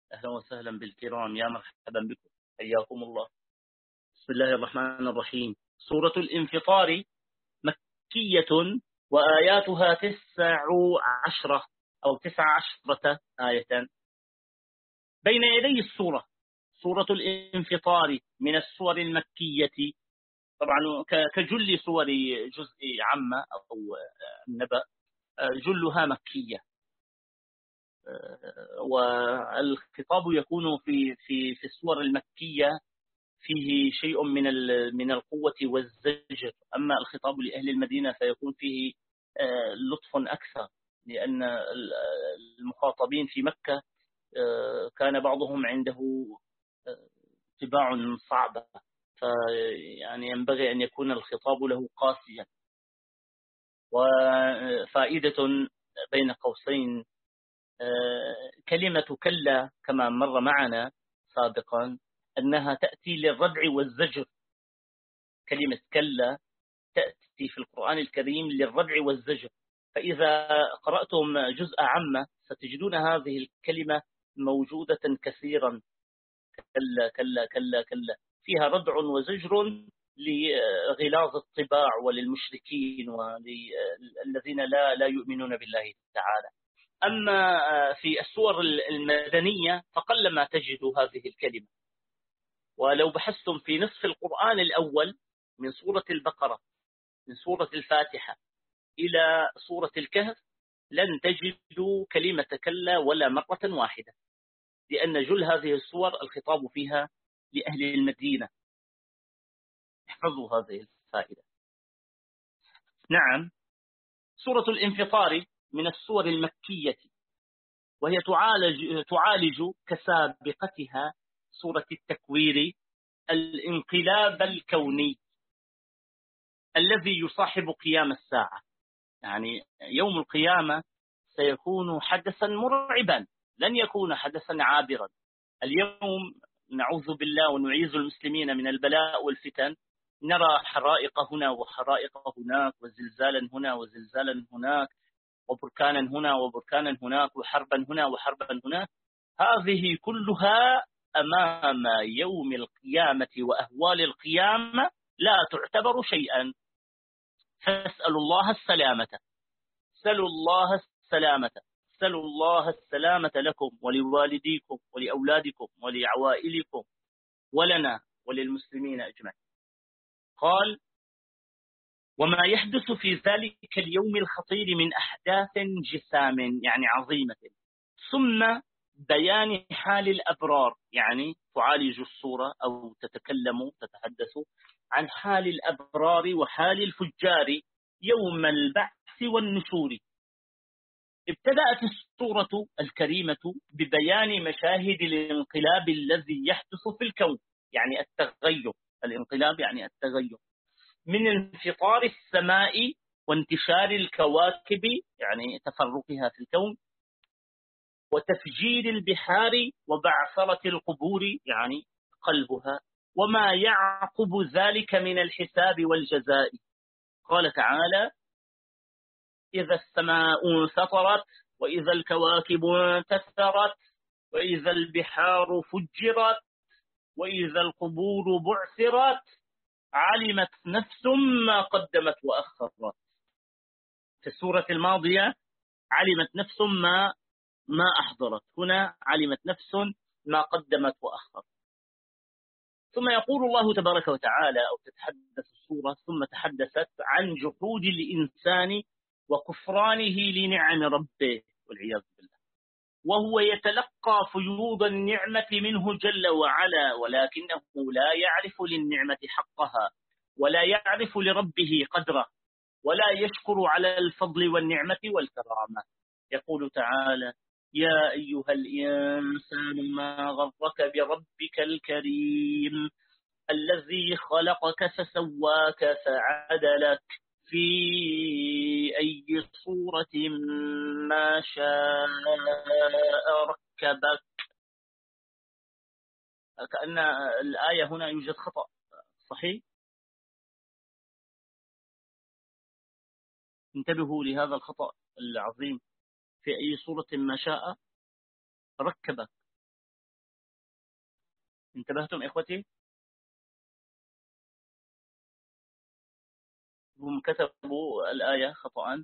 أهلا وسهلا بالكرام، يا مرحبا بكم، حياكم الله. بسم الله الرحمن الرحيم. سورة الانفطار مكية، وآياتها 19 أو 19 آية. بين يدي السورة سورة الانفطار من السور المكية، طبعا كجل سور جزء عامة أو النبأ، جلها مكية. والخطاب يكون في السور المكية فيه شيء من القوة والزجر. أما الخطاب لأهل المدينة فيكون فيه لطف أكثر، لأن المخاطبين في مكة كان بعضهم عنده طباع صعبة، فيعني ينبغي أن يكون الخطاب له قاسيا. وفائدة بين قوسين، كلمة كلا كما مر معنا سابقا أنها تأتي للردع والزجر. كلمة كلا تأتي في القرآن الكريم للردع والزجر، فإذا قرأتم جزء عامة ستجدون هذه الكلمة موجودة كثيرا. كلا كلا كلا كلا، فيها ردع وزجر لغلاظ الطباع وللمشركين وللذين لا يؤمنون بالله تعالى. أما في السور المدنية فقلما تجد هذه الكلمة. ولو بحثتم في نصف القرآن الأول من سورة البقرة، من سورة الفاتحة إلى سورة الكهف، لن تجدوا كلمة كلا ولا مرة واحدة، لأن جل هذه السور الخطاب فيها لأهل المدينة. احفظوا هذه الفائدة. نعم، سورة الانفطار من السور المكية، وهي تعالج كسابقتها سورة التكوير الانقلاب الكوني الذي يصاحب قيام الساعة. يعني يوم القيامة سيكون حدثا مرعبا، لن يكون حدثا عابرا. اليوم نعوذ بالله ونعيذ المسلمين من البلاء والفتن، نرى حرائق هنا وحرائق هناك، وزلزالا هنا وزلزالا هناك، وبركانا هنا وبركانا هناك، وحربا هنا وحربا هناك. هذه كلها أمام يوم القيامة وأهوال القيامة لا تعتبر شيئا. فاسألوا الله السلامة، سلوا الله السلامة، سلوا الله السلامة لكم ولوالديكم ولأولادكم ولعوائلكم ولنا وللمسلمين أجمعين. قال: وما يحدث في ذلك اليوم الخطير من أحداث جسام، يعني عظيمة، ثم بيان حال الأبرار، يعني تعالج الصورة أو تتحدث عن حال الأبرار وحال الفجار يوم البعث والنشور. ابتدأت السورة الكريمة ببيان مشاهد الانقلاب الذي يحدث في الكون، يعني التغير. الانقلاب يعني التغير، من انفطار السماء وانتشار الكواكب، يعني تفرقها في الكون، وتفجير البحار وبعثرة القبور، يعني قلبها، وما يعقب ذلك من الحساب والجزاء. قال تعالى: إذا السماء انفطرت، وإذا الكواكب انتثرت، وإذا البحار فجرت، وإذا القبور بعثرت، علمت نفس ما قدمت وأخرت. في السورة الماضية علمت نفس ما أحضرت، هنا علمت نفس ما قدمت وأخرت. ثم يقول الله تبارك وتعالى، أو تتحدث السورة ثم تحدثت عن جحود الإنسان وكفرانه لنعم ربه والعياذ بالله، وهو يتلقى فيوض النعمة منه جل وعلا، ولكنه لا يعرف للنعمة حقها، ولا يعرف لربه قدره، ولا يشكر على الفضل والنعمة والكرامة. يقول تعالى: يا أيها الإنسان ما غرك بربك الكريم الذي خلقك فسواك فعدلك في أي صورة ما شاء ركبك. كأن الآية هنا يوجد خطأ، صحيح؟ انتبهوا لهذا الخطأ العظيم. في أي صورة ما شاء ركبك. انتبهتم إخوتي؟ هم كتبوا الآية خطأ،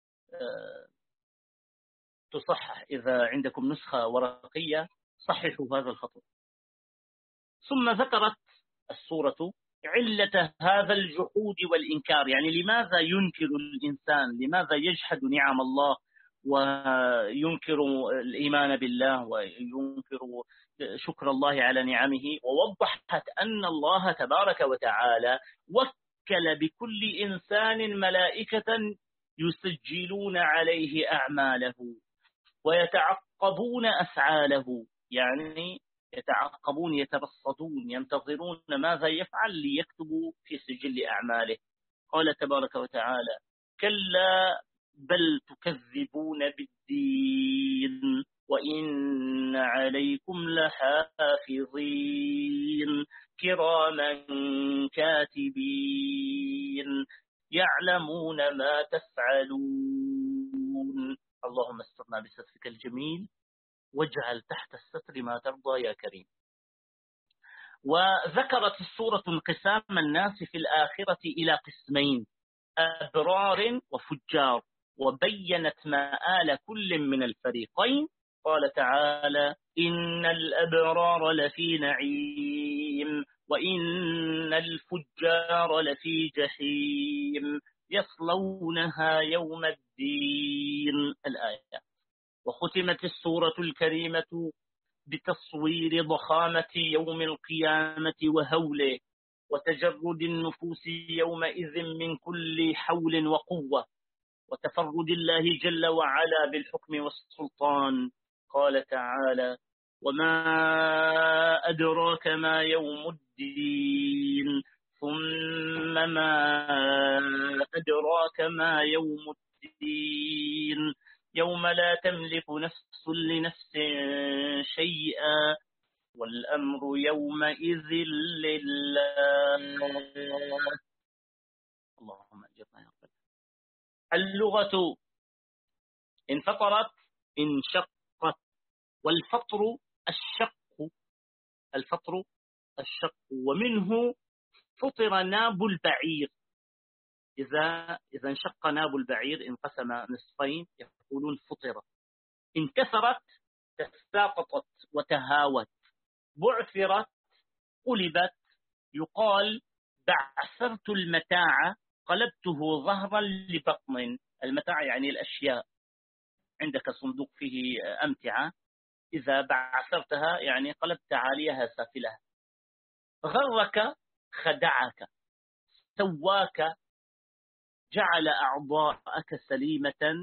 تصحح إذا عندكم نسخة ورقية صححوا هذا الخطأ. ثم ذكرت السورة علة هذا الجحود والإنكار، يعني لماذا ينكر الإنسان، لماذا يجحد نعم الله وينكر الإيمان بالله وينكر شكر الله على نعمه. ووضحت أن الله تبارك وتعالى وكل بكل إنسان ملائكة يسجلون عليه أعماله ويتعقبون أفعاله، يعني يتعقبون، يترصدون، ينتظرون ماذا يفعل ليكتبوا في سجل أعماله. قال تبارك وتعالى: كلا بل تكذبون بالدين وإن عليكم لحافظين كراما كاتبين يعلمون ما تفعلون. اللهم استرنا بسترك الجميل واجعل تحت الستر ما ترضى يا كريم. وذكرت السورة انقسام الناس في الآخرة إلى قسمين: أبرار وفجار، وبينت مآل كل من الفريقين. قال تعالى: إن الأبرار لفي نعيم وإن الفجار لفي جحيم يصلونها يوم الدين. الآية. وختمت السورة الكريمة بتصوير ضخامة يوم القيامة وهوله وتجرد النفوس يومئذ من كل حول وقوة وتفرد الله جل وعلا بالحكم والسلطان. قال تعالى: وما أدراك ما يوم الدين ثم ما أدراك ما يوم الدين يوم لا تملك نفس لنفس شيئا والأمر يومئذ لله. اللهم أجرنا يا رب. اللغة انفطرت انشقت، والفطر الشق، الفطر الشق، ومنه فطر ناب البعير. إذا انشق ناب البعير انقسم نصفين يقولون فطر. انكسرت تساقطت وتهاوت. بعثرت قلبت، يقال بعثرت المتاع قلبته ظهرا لبطن. المتاع يعني الأشياء، عندك صندوق فيه أمتعة، إذا بعثرتها يعني قلبت عاليها سافلها. غرك خدعك، سواك جعل أعضاءك سليمة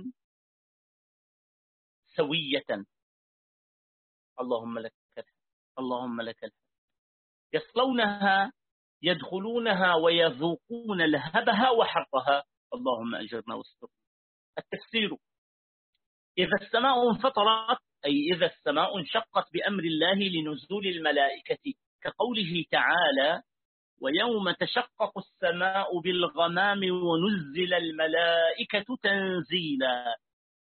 سوية. اللهم لك الحمد، اللهم لك الحمد. يصلونها، يدخلونها ويذوقون لهبها وحرها. اللهم أجرنا واسترنا. التفسير: إذا السماء انفطرت أي إذا السماء انشقت بأمر الله لنزول الملائكة، كقوله تعالى: ويوم تشقق السماء بالغمام ونزل الملائكة تنزيلا.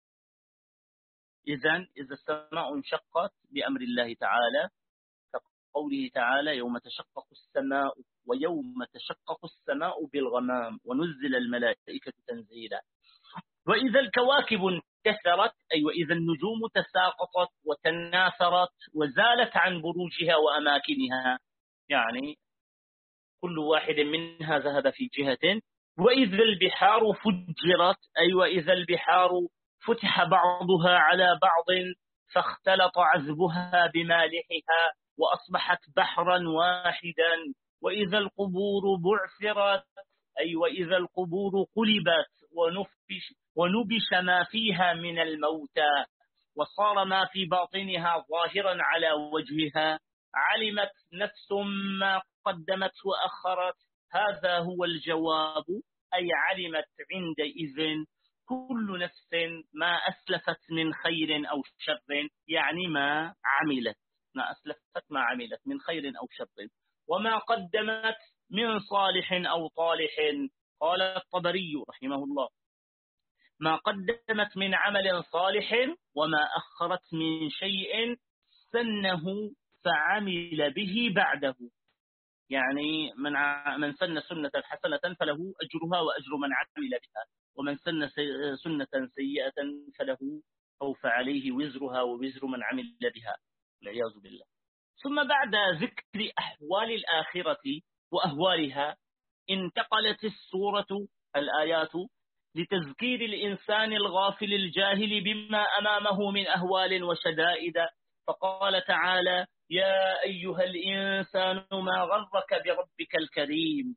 إذا السماء انشقت بأمر الله تعالى، كقوله تعالى: يوم تشقق السماء ويوم تشقق السماء بالغمام ونزل الملائكة تنزيلا. وإذا الكواكب انتثرت أي وإذا النجوم تساقطت وتناثرت وزالت عن بروجها وأماكنها، يعني كل واحد منها ذهب في جهة. وإذا البحار فجرت أي وإذا البحار فتح بعضها على بعض فاختلط عذبها بمالحها وأصبحت بحرا واحدا. وإذا القبور بعثرت أي وإذا القبور قلبت ونبش ما فيها من الموتى وصار ما في باطنها ظاهرا على وجهها. علمت نفس ما قدمت وأخرت. هذا هو الجواب، أي علمت عندئذ كل نفس ما أسلفت من خير أو شر، يعني ما عملت، ما أسلفت ما عملت من خير أو شر، وما قدمت من صالح أو طالح. قال الطبري رحمه الله: ما قدمت من عمل صالح وما أخرت من شيء سنه فعمل به بعده. يعني من سن سنة حسنة فله أجرها وأجر من عمل بها، ومن سن سنة سيئة فله أو فعليه وزرها ووزر من عمل بها، والعياذ بالله. ثم بعد ذكر أحوال الآخرة وأهوالها انتقلت السورة الآيات لتذكير الإنسان الغافل الجاهل بما أمامه من أهوال وشدائد. فقال تعالى: يا أيها الإنسان ما غرك بربك الكريم.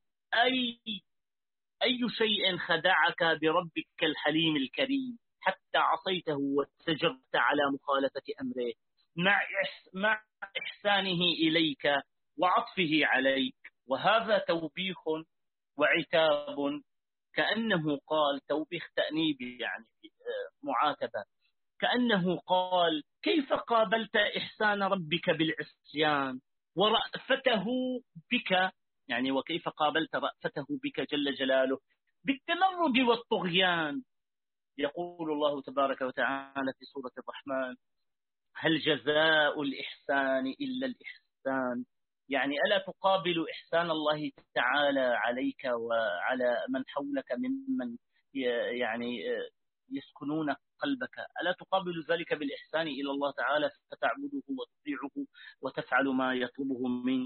أي شيء خدعك بربك الحليم الكريم حتى عصيته واتجرت على مخالفة أمره مع إحسانه إليك وعطفه عليك. وهذا توبيخ وعتاب، كأنه قال توبيخ تأنيب، يعني معاتبة، كأنه قال: كيف قابلت إحسان ربك بالعصيان ورأفته بك، يعني وكيف قابلت رأفته بك جل جلاله بالتمرد والطغيان. يقول الله تبارك وتعالى في سورة الرحمن: هل جزاء الإحسان إلا الإحسان. يعني ألا تقابل إحسان الله تعالى عليك وعلى من حولك ممن يعني يسكنون قلبك؟ ألا تقابل ذلك بالإحسان إلى الله تعالى فتعبده وتطيعه وتفعل ما يطلبه منك؟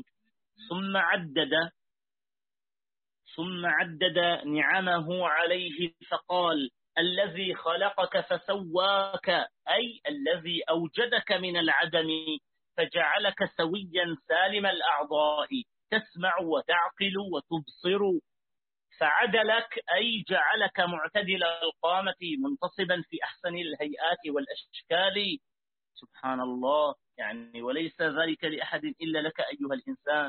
ثم عدد نعمه عليه فقال: الذي خلقك فسواك، أي الذي أوجدك من العدم فجعلك سويا سالم الأعضاء، تسمع وتعقل وتبصر. فعدلك أي جعلك معتدل القامة منتصبا في أحسن الهيئات والأشكال. سبحان الله، يعني وليس ذلك لأحد إلا لك أيها الإنسان.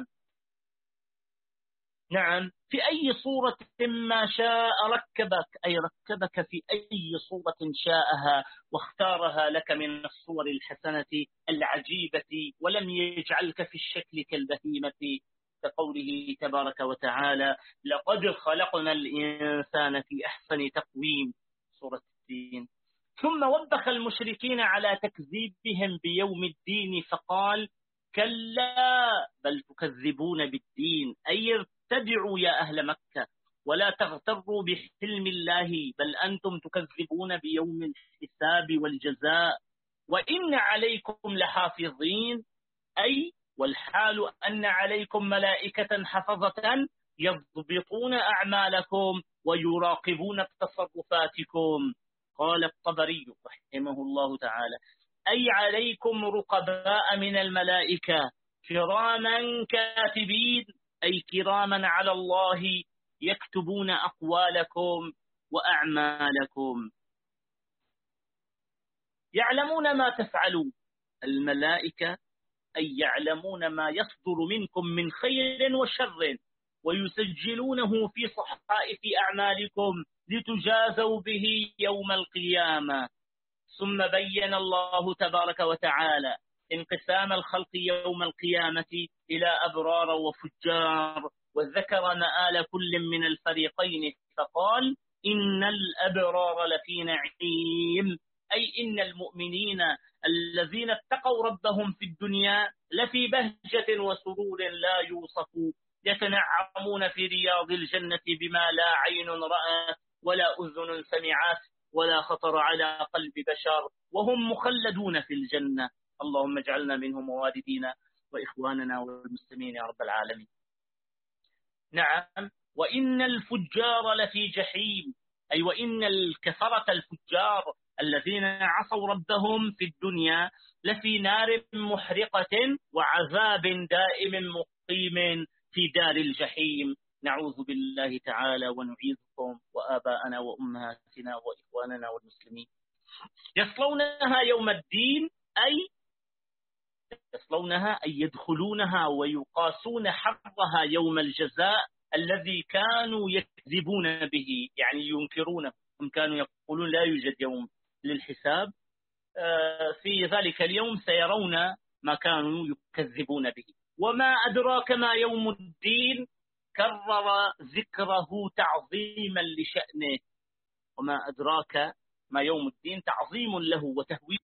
نعم، في أي صورة ما شاء ركبك، أي ركبك في أي صورة شاءها واختارها لك من الصور الحسنة العجيبة، ولم يجعلك في الشكل كالبهيمة، كقوله تبارك وتعالى: لقد خلقنا الإنسان في أحسن تقويم، سورة الدين. ثم وبخ المشركين على تكذيبهم بيوم الدين فقال: كلا بل تكذبون بالدين، أي اتبعوا يا أهل مكة ولا تغتروا بحلم الله، بل أنتم تكذبون بيوم الحساب والجزاء. وإن عليكم لحافظين، أي والحال أن عليكم ملائكة حفظة يضبطون أعمالكم ويراقبون تصرفاتكم. قال الطبري رحمه الله تعالى: أي عليكم رقباء من الملائكة كراما كاتبين، أي كراما على الله يكتبون أقوالكم وأعمالكم، يعلمون ما تفعلون. الملائكة أي يعلمون ما يصدر منكم من خير وشر ويسجلونه في صحائف أعمالكم لتجازوا به يوم القيامة. ثم بين الله تبارك وتعالى انقسام الخلق يوم القيامة إلى أبرار وفجار، وذكر مآل كل من الفريقين فقال: إن الأبرار لفي نعيم، أي إن المؤمنين الذين اتقوا ربهم في الدنيا لفي بهجة وسرور لا يوصف، يتنعمون في رياض الجنة بما لا عين رأت ولا أذن سمعت ولا خطر على قلب بشر، وهم مخلدون في الجنة. اللهم اجعلنا منهم ووالدينا وإخواننا والمسلمين يا رب العالمين. نعم، وإن الفجار لفي جحيم، أي وإن الكفرة الفجار الذين عصوا ربهم في الدنيا لفي نار محرقة وعذاب دائم مقيم في دار الجحيم. نعوذ بالله تعالى ونعيذكم وآباءنا وأمهاتنا وإخواننا والمسلمين. يصلونها يوم الدين، أي يصلونها أي يدخلونها ويقاسون حرها يوم الجزاء الذي كانوا يكذبون به، يعني ينكرونه. هم كانوا يقولون لا يوجد يوم للحساب، في ذلك اليوم سيرون ما كانوا يكذبون به. وما أدراك ما يوم الدين، كرر ذكره تعظيما لشأنه. وما أدراك ما يوم الدين تعظيم له وتهويل